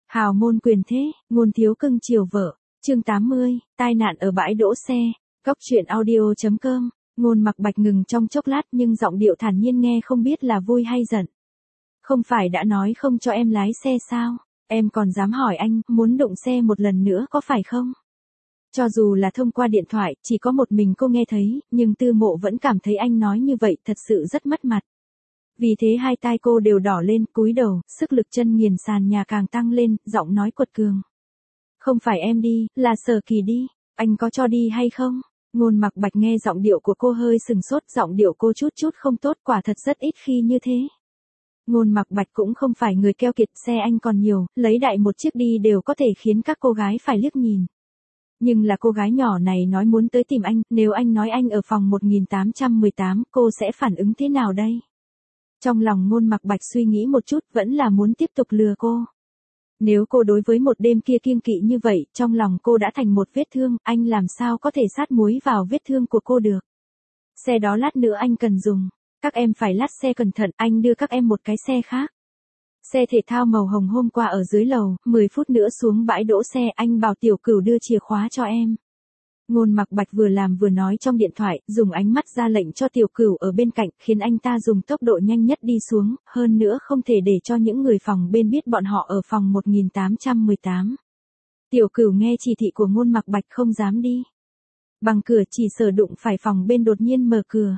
Hào môn quyền thế, ngôn thiếu cưng chiều vợ. Chương 80, tai nạn ở bãi đỗ xe. Góc truyện audio.com. Ngôn Mặc Bạch ngừng trong chốc lát nhưng giọng điệu thản nhiên nghe không biết là vui hay giận. Không phải đã nói không cho em lái xe sao? Em còn dám hỏi anh, muốn đụng xe một lần nữa có phải không? Cho dù là thông qua điện thoại, chỉ có một mình cô nghe thấy, nhưng Tư Mộ vẫn cảm thấy anh nói như vậy thật sự rất mất mặt. Vì thế hai tai cô đều đỏ lên, cúi đầu, sức lực chân nghiền sàn nhà càng tăng lên, giọng nói quật cường. Không phải em đi, là Sở Kỳ đi, anh có cho đi hay không? Ngôn Mặc Bạch nghe giọng điệu của cô hơi sừng sốt, giọng điệu cô chút chút không tốt, quả thật rất ít khi như thế. Ngôn Mặc Bạch cũng không phải người keo kiệt, xe anh còn nhiều, lấy đại một chiếc đi đều có thể khiến các cô gái phải liếc nhìn. Nhưng là cô gái nhỏ này nói muốn tới tìm anh, nếu anh nói anh ở phòng 1818, cô sẽ phản ứng thế nào đây? Trong lòng Ngôn Mặc Bạch suy nghĩ một chút, vẫn là muốn tiếp tục lừa cô. Nếu cô đối với một đêm kia kiêng kỵ như vậy, trong lòng cô đã thành một vết thương, anh làm sao có thể sát muối vào vết thương của cô được? Xe đó lát nữa anh cần dùng. Các em phải lát xe cẩn thận, anh đưa các em một cái xe khác. Xe thể thao màu hồng hôm qua ở dưới lầu, 10 phút nữa xuống bãi đỗ xe, anh bảo Tiểu Cửu đưa chìa khóa cho em. Ngôn Mặc Bạch vừa làm vừa nói trong điện thoại, dùng ánh mắt ra lệnh cho Tiểu Cửu ở bên cạnh, khiến anh ta dùng tốc độ nhanh nhất đi xuống, hơn nữa không thể để cho những người phòng bên biết bọn họ ở phòng 1818. Tiểu Cửu nghe chỉ thị của Ngôn Mặc Bạch không dám đi. Bằng cửa chỉ sợ đụng phải phòng bên đột nhiên mở cửa.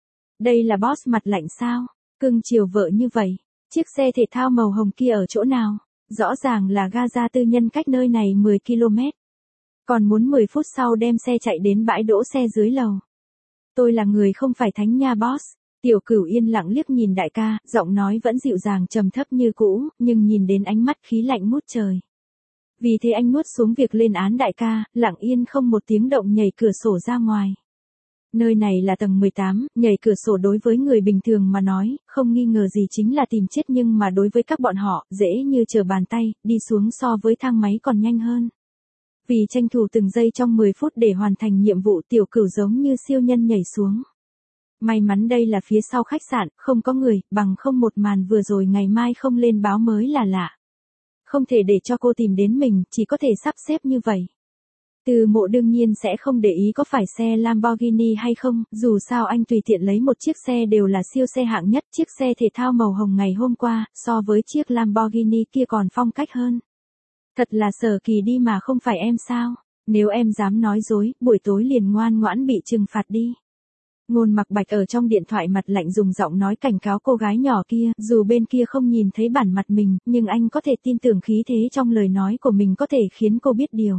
Đây là boss mặt lạnh sao? Cưng chiều vợ như vậy. Chiếc xe thể thao màu hồng kia ở chỗ nào? Rõ ràng là ga tư nhân cách nơi này 10 km. Còn muốn 10 phút sau đem xe chạy đến bãi đỗ xe dưới lầu. Tôi là người không phải thánh nha boss. Tiểu Cửu yên lặng liếc nhìn đại ca, giọng nói vẫn dịu dàng trầm thấp như cũ, nhưng nhìn đến ánh mắt khí lạnh ngút trời. Vì thế anh nuốt xuống việc lên án đại ca, lặng yên không một tiếng động nhảy cửa sổ ra ngoài. Nơi này là tầng 18, nhảy cửa sổ đối với người bình thường mà nói, không nghi ngờ gì chính là tìm chết, nhưng mà đối với các bọn họ, dễ như trở bàn tay, đi xuống so với thang máy còn nhanh hơn. Vì tranh thủ từng giây trong 10 phút để hoàn thành nhiệm vụ, Tiểu Cửu giống như siêu nhân nhảy xuống. May mắn đây là phía sau khách sạn, không có người, bằng không một màn vừa rồi ngày mai không lên báo mới là lạ. Không thể để cho cô tìm đến mình, chỉ có thể sắp xếp như vậy. Từ Mộ đương nhiên sẽ không để ý có phải xe Lamborghini hay không, dù sao anh tùy tiện lấy một chiếc xe đều là siêu xe hạng nhất. Chiếc xe thể thao màu hồng ngày hôm qua, so với chiếc Lamborghini kia còn phong cách hơn. Thật là Sở Kỳ đi mà không phải em sao? Nếu em dám nói dối, buổi tối liền ngoan ngoãn bị trừng phạt đi. Ngôn Mặc Bạch ở trong điện thoại mặt lạnh dùng giọng nói cảnh cáo cô gái nhỏ kia, dù bên kia không nhìn thấy bản mặt mình, nhưng anh có thể tin tưởng khí thế trong lời nói của mình có thể khiến cô biết điều.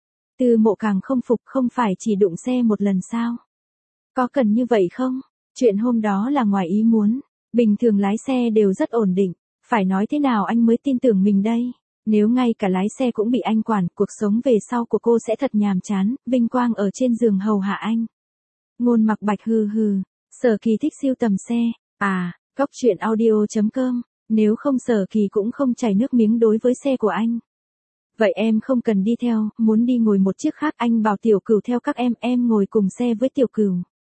Từ Mộ càng không phục, không phải chỉ đụng xe một lần sao? Có cần như vậy không? Chuyện hôm đó là ngoài ý muốn, bình thường lái xe đều rất ổn định, phải nói thế nào anh mới tin tưởng mình đây? Nếu ngay cả lái xe cũng bị anh quản, cuộc sống về sau của cô sẽ thật nhàm chán, vinh quang ở trên giường hầu hạ anh. Ngôn Mặc Bạch hừ hừ, Sở Kỳ thích sưu tầm xe, à, góc truyện audio.com, nếu không Sở Kỳ cũng không chảy nước miếng đối với xe của anh. Vậy em không cần đi theo, muốn đi ngồi một chiếc khác, anh bảo Tiểu Cửu theo các em ngồi cùng xe với Tiểu Cửu.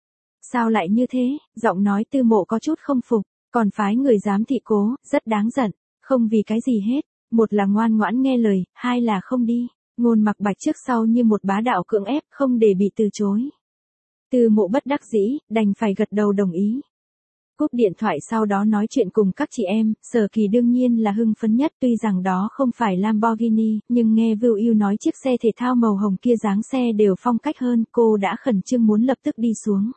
Sao lại như thế? Giọng nói Tư Mộ có chút không phục, còn phái người giám thị cố, rất đáng giận, không vì cái gì hết, một là ngoan ngoãn nghe lời, hai là không đi. Ngôn Mặc Bạch trước sau như một bá đạo cưỡng ép, không để bị từ chối. Tư Mộ bất đắc dĩ, đành phải gật đầu đồng ý. Cúp điện thoại sau đó nói chuyện cùng các chị em, Sở Kỳ đương nhiên là hưng phấn nhất, tuy rằng đó không phải Lamborghini, nhưng nghe Vưu Yêu nói chiếc xe thể thao màu hồng kia dáng xe đều phong cách hơn, cô đã khẩn trương muốn lập tức đi xuống.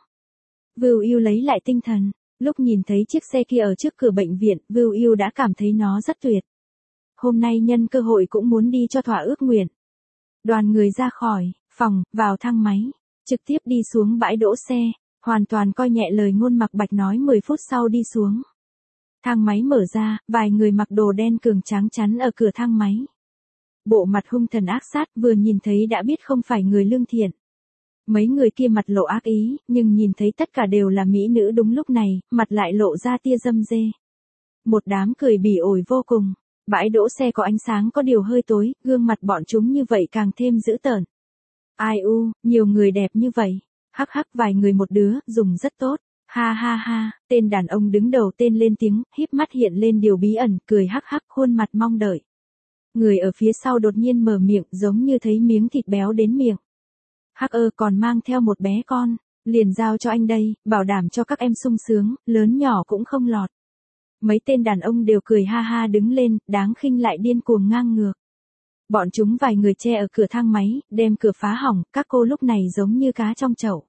Vưu Yêu lấy lại tinh thần, lúc nhìn thấy chiếc xe kia ở trước cửa bệnh viện, Vưu Yêu đã cảm thấy nó rất tuyệt. Hôm nay nhân cơ hội cũng muốn đi cho thỏa ước nguyện. Đoàn người ra khỏi phòng, vào thang máy, trực tiếp đi xuống bãi đỗ xe. Hoàn toàn coi nhẹ lời Ngôn Mặc Bạch nói 10 phút sau đi xuống. Thang máy mở ra, vài người mặc đồ đen cường tráng chắn ở cửa thang máy. Bộ mặt hung thần ác sát, vừa nhìn thấy đã biết không phải người lương thiện. Mấy người kia mặt lộ ác ý, nhưng nhìn thấy tất cả đều là mỹ nữ đúng lúc này, mặt lại lộ ra tia dâm dê. Một đám cười bỉ ổi vô cùng. Bãi đỗ xe có ánh sáng có điều hơi tối, gương mặt bọn chúng như vậy càng thêm dữ tợn. Ai u, nhiều người đẹp như vậy. Hắc hắc, vài người một đứa, dùng rất tốt. Ha ha ha, tên đàn ông đứng đầu tên lên tiếng, híp mắt hiện lên điều bí ẩn, cười hắc hắc, khuôn mặt mong đợi. Người ở phía sau đột nhiên mở miệng giống như thấy miếng thịt béo đến miệng. Hắc còn mang theo một bé con, liền giao cho anh đây, bảo đảm cho các em sung sướng, lớn nhỏ cũng không lọt. Mấy tên đàn ông đều cười ha ha đứng lên, đáng khinh lại điên cuồng ngang ngược. Bọn chúng vài người che ở cửa thang máy, đem cửa phá hỏng, các cô lúc này giống như cá trong chậu.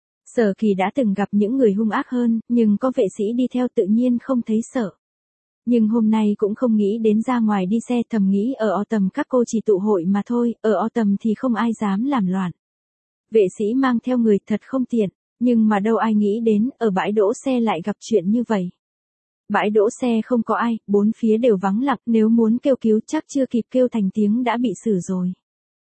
Sở Kỳ đã từng gặp những người hung ác hơn, nhưng có vệ sĩ đi theo tự nhiên không thấy sợ. Nhưng hôm nay cũng không nghĩ đến ra ngoài đi xe, thầm nghĩ ở o tầm các cô chỉ tụ hội mà thôi, ở o tầm thì không ai dám làm loạn. Vệ sĩ mang theo người thật không tiện, nhưng mà đâu ai nghĩ đến, ở bãi đỗ xe lại gặp chuyện như vậy. Bãi đỗ xe không có ai, bốn phía đều vắng lặng, nếu muốn kêu cứu chắc chưa kịp kêu thành tiếng đã bị xử rồi.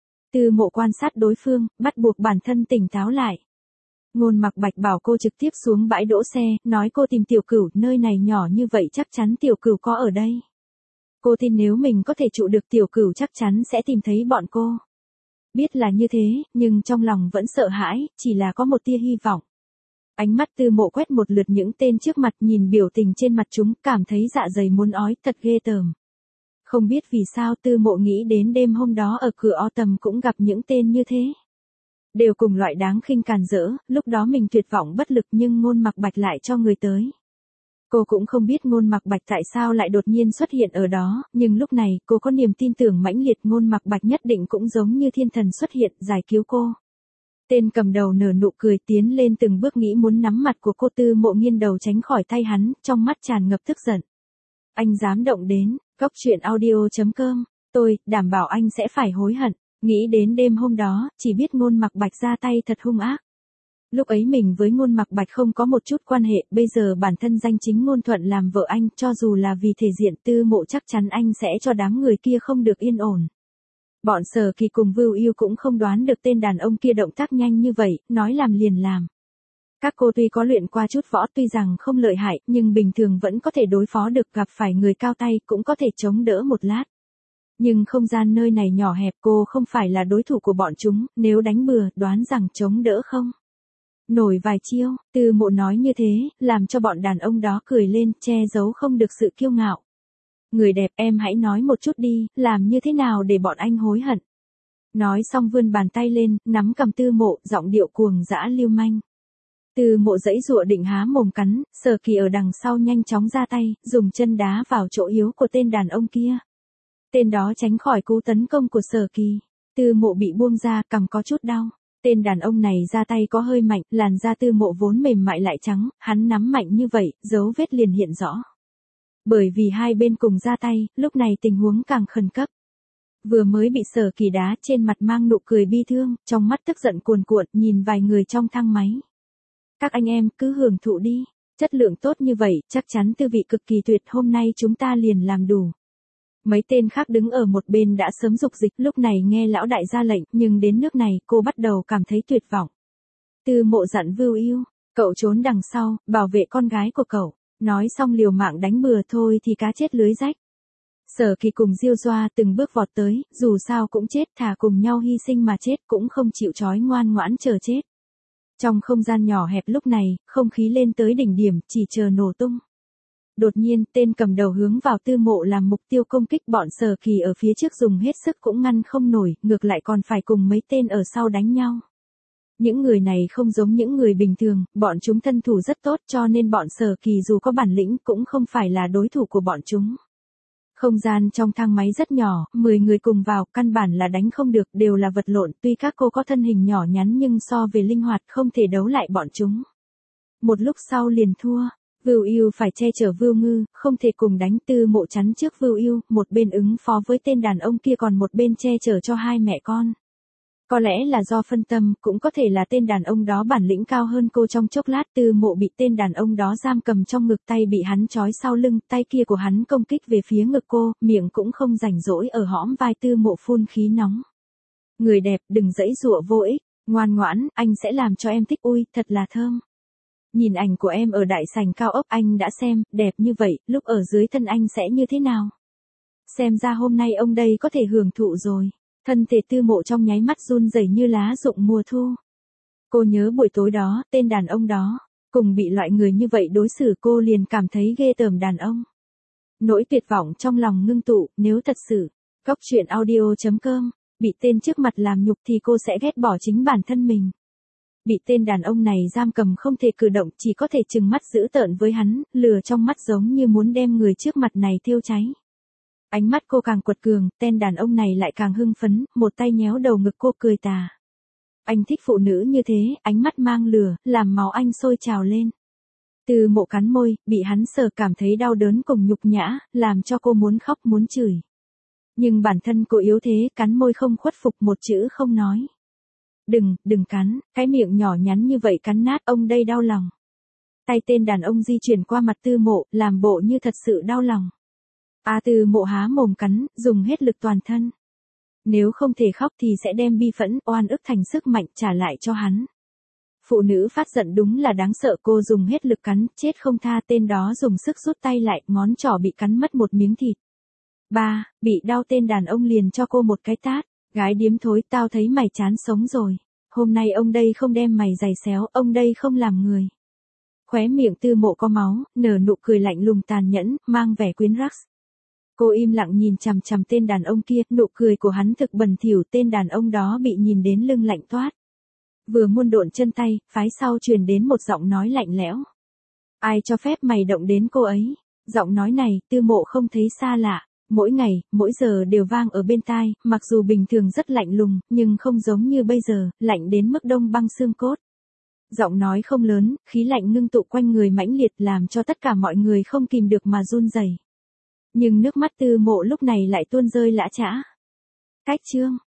Tư Mộ quan sát đối phương, bắt buộc bản thân tỉnh táo lại. Ngôn Mặc Bạch bảo cô trực tiếp xuống bãi đỗ xe, nói cô tìm Tiểu Cửu, nơi này nhỏ như vậy chắc chắn Tiểu Cửu có ở đây. Cô tin nếu mình có thể trụ được Tiểu Cửu chắc chắn sẽ tìm thấy bọn cô. Biết là như thế, nhưng trong lòng vẫn sợ hãi, chỉ là có một tia hy vọng. Ánh mắt Tư Mộ quét một lượt những tên trước mặt, nhìn biểu tình trên mặt chúng, cảm thấy dạ dày muốn ói, thật ghê tởm. Không biết vì sao Tư Mộ nghĩ đến đêm hôm đó ở cửa o tầm cũng gặp những tên như thế. Đều cùng loại đáng khinh càn rỡ, lúc đó mình tuyệt vọng bất lực nhưng Ngôn Mặc Bạch lại cho người tới. Cô cũng không biết Ngôn Mặc Bạch tại sao lại đột nhiên xuất hiện ở đó, nhưng lúc này cô có niềm tin tưởng mãnh liệt Ngôn Mặc Bạch nhất định cũng giống như thiên thần xuất hiện giải cứu cô. Tên cầm đầu nở nụ cười tiến lên từng bước nghĩ muốn nắm mặt của cô. Tư Mộ nghiêng đầu tránh khỏi tay hắn, trong mắt tràn ngập tức giận. Anh dám động đến, goctruyện.audio.com, tôi đảm bảo anh sẽ phải hối hận. Nghĩ đến đêm hôm đó, chỉ biết Ngôn Mặc Bạch ra tay thật hung ác. Lúc ấy mình với Ngôn Mặc Bạch không có một chút quan hệ, bây giờ bản thân danh chính ngôn thuận làm vợ anh, cho dù là vì thể diện Tư Mộ chắc chắn anh sẽ cho đám người kia không được yên ổn. Bọn Sở Kỳ cùng Vưu Yêu cũng không đoán được tên đàn ông kia động tác nhanh như vậy, nói làm liền làm. Các cô tuy có luyện qua chút võ, tuy rằng không lợi hại, nhưng bình thường vẫn có thể đối phó được, gặp phải người cao tay cũng có thể chống đỡ một lát. Nhưng không gian nơi này nhỏ hẹp, cô không phải là đối thủ của bọn chúng, nếu đánh bừa, đoán rằng chống đỡ không nổi vài chiêu. Tư Mộ nói như thế, làm cho bọn đàn ông đó cười lên, che giấu không được sự kiêu ngạo. Người đẹp, em hãy nói một chút đi, làm như thế nào để bọn anh hối hận. Nói xong vươn bàn tay lên, nắm cầm Tư Mộ, giọng điệu cuồng dã lưu manh. Tư Mộ giãy giụa định há mồm cắn, Sở Kỳ ở đằng sau nhanh chóng ra tay, dùng chân đá vào chỗ yếu của tên đàn ông kia. Tên đó tránh khỏi cú tấn công của Sở Kỳ. Tư Mộ bị buông ra, cằm có chút đau. Tên đàn ông này ra tay có hơi mạnh, làn da Tư Mộ vốn mềm mại lại trắng, hắn nắm mạnh như vậy, dấu vết liền hiện rõ. Bởi vì hai bên cùng ra tay, lúc này tình huống càng khẩn cấp. Vừa mới bị Sở Kỳ đá, trên mặt mang nụ cười bi thương, trong mắt tức giận cuồn cuộn, nhìn vài người trong thang máy. Các anh em cứ hưởng thụ đi, chất lượng tốt như vậy, chắc chắn tư vị cực kỳ tuyệt, hôm nay chúng ta liền làm đủ. Mấy tên khác đứng ở một bên đã sớm dục dịch, lúc này nghe lão đại ra lệnh, nhưng đến nước này, cô bắt đầu cảm thấy tuyệt vọng. Tư Mộ dặn Vưu Yêu, cậu trốn đằng sau, bảo vệ con gái của cậu. Nói xong liều mạng đánh bừa thôi thì cá chết lưới rách. Sở Kỳ cùng Diêu Doa từng bước vọt tới, dù sao cũng chết, thà cùng nhau hy sinh mà chết cũng không chịu trói ngoan ngoãn chờ chết. Trong không gian nhỏ hẹp lúc này, không khí lên tới đỉnh điểm, chỉ chờ nổ tung. Đột nhiên, tên cầm đầu hướng vào Tư Mộ làm mục tiêu công kích, bọn Sở Kỳ ở phía trước dùng hết sức cũng ngăn không nổi, ngược lại còn phải cùng mấy tên ở sau đánh nhau. Những người này không giống những người bình thường, bọn chúng thân thủ rất tốt cho nên bọn Sở Kỳ dù có bản lĩnh cũng không phải là đối thủ của bọn chúng. Không gian trong thang máy rất nhỏ, 10 người cùng vào, căn bản là đánh không được, đều là vật lộn, tuy các cô có thân hình nhỏ nhắn nhưng so về linh hoạt không thể đấu lại bọn chúng. Một lúc sau liền thua, Vưu Yêu phải che chở Vưu Ngư, không thể cùng đánh. Tư Mộ chắn trước Vưu Yêu, một bên ứng phó với tên đàn ông kia còn một bên che chở cho hai mẹ con. Có lẽ là do phân tâm, cũng có thể là tên đàn ông đó bản lĩnh cao hơn cô. Trong chốc lát Tư Mộ bị tên đàn ông đó giam cầm trong ngực, tay bị hắn trói sau lưng, tay kia của hắn công kích về phía ngực cô, miệng cũng không rảnh rỗi ở hõm vai. Tư Mộ phun khí nóng. Người đẹp, đừng giãy giụa vô ích, ngoan ngoãn, anh sẽ làm cho em thích. Ui, thật là thơm. Nhìn ảnh của em ở đại sảnh cao ốc, anh đã xem, đẹp như vậy, lúc ở dưới thân anh sẽ như thế nào? Xem ra hôm nay ông đây có thể hưởng thụ rồi. Thân thể Tư Mộ trong nháy mắt run rẩy như lá rụng mùa thu. Cô nhớ buổi tối đó, tên đàn ông đó, cùng bị loại người như vậy đối xử, cô liền cảm thấy ghê tởm đàn ông. Nỗi tuyệt vọng trong lòng ngưng tụ, nếu thật sự Cóc truyện audio.com, bị tên trước mặt làm nhục thì cô sẽ ghét bỏ chính bản thân mình. Bị tên đàn ông này giam cầm không thể cử động, chỉ có thể trừng mắt dữ tợn với hắn, lửa trong mắt giống như muốn đem người trước mặt này thiêu cháy. Ánh mắt cô càng quật cường, tên đàn ông này lại càng hưng phấn, một tay nhéo đầu ngực cô cười tà. Anh thích phụ nữ như thế, ánh mắt mang lửa, làm máu anh sôi trào lên. Từ Mộ cắn môi, bị hắn sờ cảm thấy đau đớn cùng nhục nhã, làm cho cô muốn khóc muốn chửi. Nhưng bản thân cô yếu thế, cắn môi không khuất phục, một chữ không nói. Đừng cắn, cái miệng nhỏ nhắn như vậy cắn nát ông đây đau lòng. Tay tên đàn ông di chuyển qua mặt Tư Mộ, làm bộ như thật sự đau lòng. Tư Mộ há mồm cắn, dùng hết lực toàn thân. Nếu không thể khóc thì sẽ đem bi phẫn, oan ức thành sức mạnh trả lại cho hắn. Phụ nữ phát giận đúng là đáng sợ, cô dùng hết lực cắn, chết không tha, tên đó dùng sức rút tay lại, ngón trỏ bị cắn mất một miếng thịt. Bị đau tên đàn ông liền cho cô một cái tát, gái điếm thối, tao thấy mày chán sống rồi. Hôm nay ông đây không đem mày giày xéo, ông đây không làm người. Khóe miệng Tư Mộ có máu, nở nụ cười lạnh lùng tàn nhẫn, mang vẻ quyến rắc. Cô im lặng nhìn chằm chằm tên đàn ông kia, nụ cười của hắn thực bẩn thỉu, tên đàn ông đó bị nhìn đến lưng lạnh toát. Vừa muôn độn chân tay, phái sau truyền đến một giọng nói lạnh lẽo. Ai cho phép mày động đến cô ấy? Giọng nói này, Tư Mộ không thấy xa lạ, mỗi ngày, mỗi giờ đều vang ở bên tai, mặc dù bình thường rất lạnh lùng, nhưng không giống như bây giờ, lạnh đến mức đông băng xương cốt. Giọng nói không lớn, khí lạnh ngưng tụ quanh người mãnh liệt làm cho tất cả mọi người không kìm được mà run rẩy. Nhưng nước mắt Tư Mộ lúc này lại tuôn rơi lã chã. Cách chương